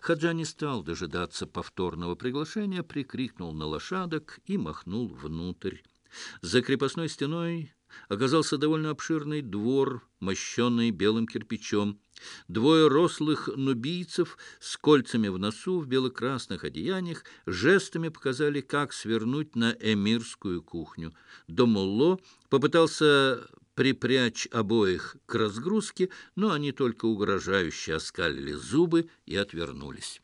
Хаджа не стал дожидаться повторного приглашения, прикрикнул на лошадок и махнул внутрь. За крепостной стеной оказался довольно обширный двор, мощенный белым кирпичом. Двое рослых нубийцев с кольцами в носу в бело-красных одеяниях жестами показали, как свернуть на эмирскую кухню. Домулло попытался припрячь обоих к разгрузке, но они только угрожающе оскалили зубы и отвернулись.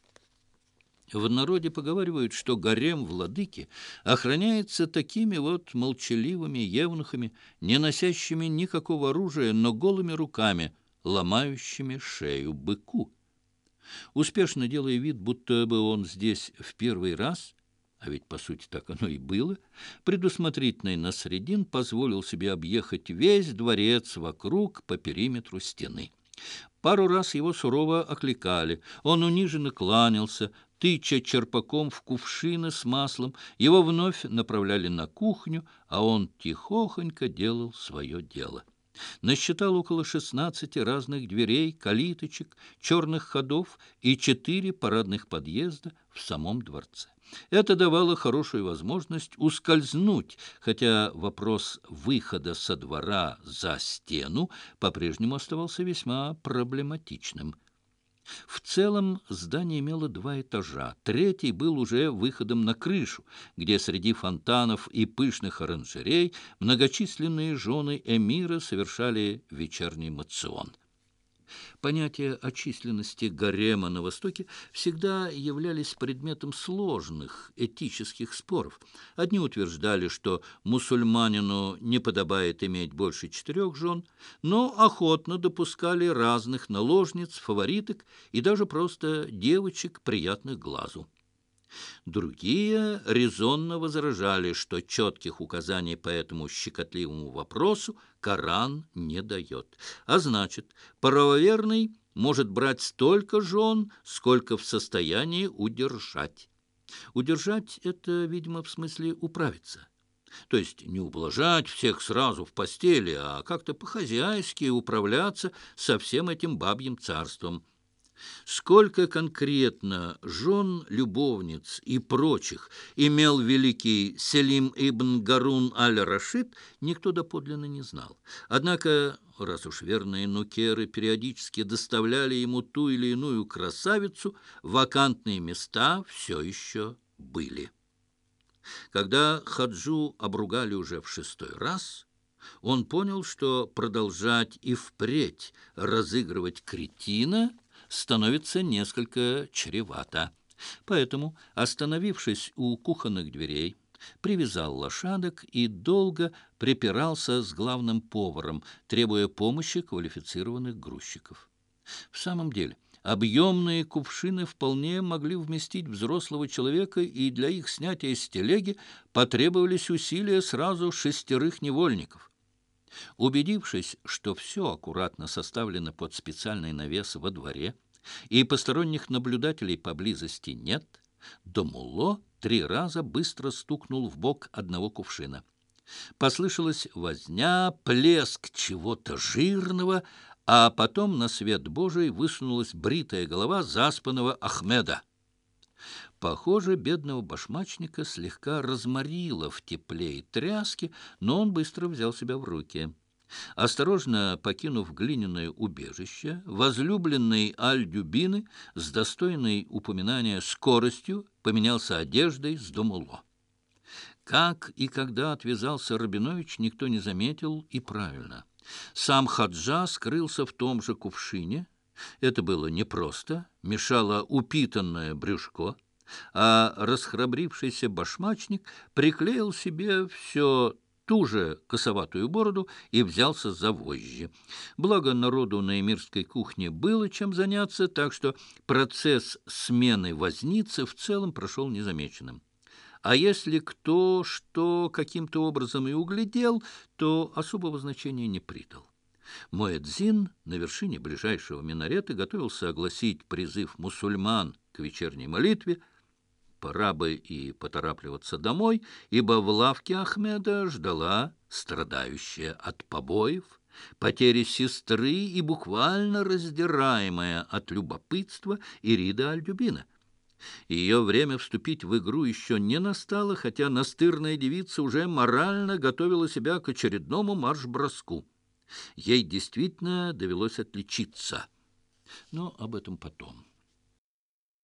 В народе поговаривают, что гарем владыки охраняется такими вот молчаливыми евнухами, не носящими никакого оружия, но голыми руками, ломающими шею быку. Успешно делая вид, будто бы он здесь в первый раз, а ведь, по сути, так оно и было, предусмотрительный Насреддин позволил себе объехать весь дворец вокруг по периметру стены. Пару раз его сурово окликали, он униженно кланялся, тыча черпаком в кувшины с маслом, его вновь направляли на кухню, а он тихохонько делал свое дело. Насчитал около 16 разных дверей, калиточек, черных ходов и 4 парадных подъезда в самом дворце. Это давало хорошую возможность ускользнуть, хотя вопрос выхода со двора за стену по-прежнему оставался весьма проблематичным. В целом здание имело 2 этажа. Третий был уже выходом на крышу, где среди фонтанов и пышных оранжерей многочисленные жены эмира совершали вечерний моцион. Понятия о численности гарема на Востоке всегда являлись предметом сложных этических споров. Одни утверждали, что мусульманину не подобает иметь больше 4 жен, но охотно допускали разных наложниц, фавориток и даже просто девочек, приятных глазу. Другие резонно возражали, что четких указаний по этому щекотливому вопросу Коран не дает. А значит, правоверный может брать столько жен, сколько в состоянии удержать. Удержать — это, видимо, в смысле управиться. То есть не ублажать всех сразу в постели, а как-то по-хозяйски управляться со всем этим бабьим царством. Сколько конкретно жен, любовниц и прочих имел великий Селим ибн Гарун аль-Рашид, никто доподлинно не знал. Однако, раз уж верные нукеры периодически доставляли ему ту или иную красавицу, вакантные места все еще были. Когда Хаджу обругали уже в 6-й раз, он понял, что продолжать и впредь разыгрывать кретина становится несколько чревато. Поэтому, остановившись у кухонных дверей, привязал лошадок и долго припирался с главным поваром, требуя помощи квалифицированных грузчиков. В самом деле, объемные кувшины вполне могли вместить взрослого человека, и для их снятия с телеги потребовались усилия сразу 6 невольников. Убедившись, что все аккуратно составлено под специальный навес во дворе и посторонних наблюдателей поблизости нет, Домулло 3 раза быстро стукнул в бок одного кувшина. Послышалась возня, плеск чего-то жирного, а потом на свет Божий высунулась бритая голова заспанного Ахмеда. Похоже, бедного башмачника слегка разморило в тепле и тряске, но он быстро взял себя в руки. Осторожно покинув глиняное убежище, возлюбленный Аль-Дюбины с достойной упоминания скоростью поменялся одеждой с Домулло. Как и когда отвязался Рабинович, никто не заметил, и правильно. Сам Хаджа скрылся в том же кувшине. Это было непросто, мешало упитанное брюшко, а расхрабрившийся башмачник приклеил себе все ту же косоватую бороду и взялся за вожжи. Благо, народу на эмирской кухне было чем заняться, так что процесс смены возницы в целом прошел незамеченным. А если кто что каким-то образом и углядел, то особого значения не придал. Муэдзин на вершине ближайшего минарета готовился огласить призыв мусульман к вечерней молитве. Пора бы и поторапливаться домой, ибо в лавке Ахмеда ждала страдающая от побоев потери сестры и буквально раздираемая от любопытства Ирида Альдюбина. Ее время вступить в игру еще не настало, хотя настырная девица уже морально готовила себя к очередному марш-броску. Ей действительно довелось отличиться, но об этом потом.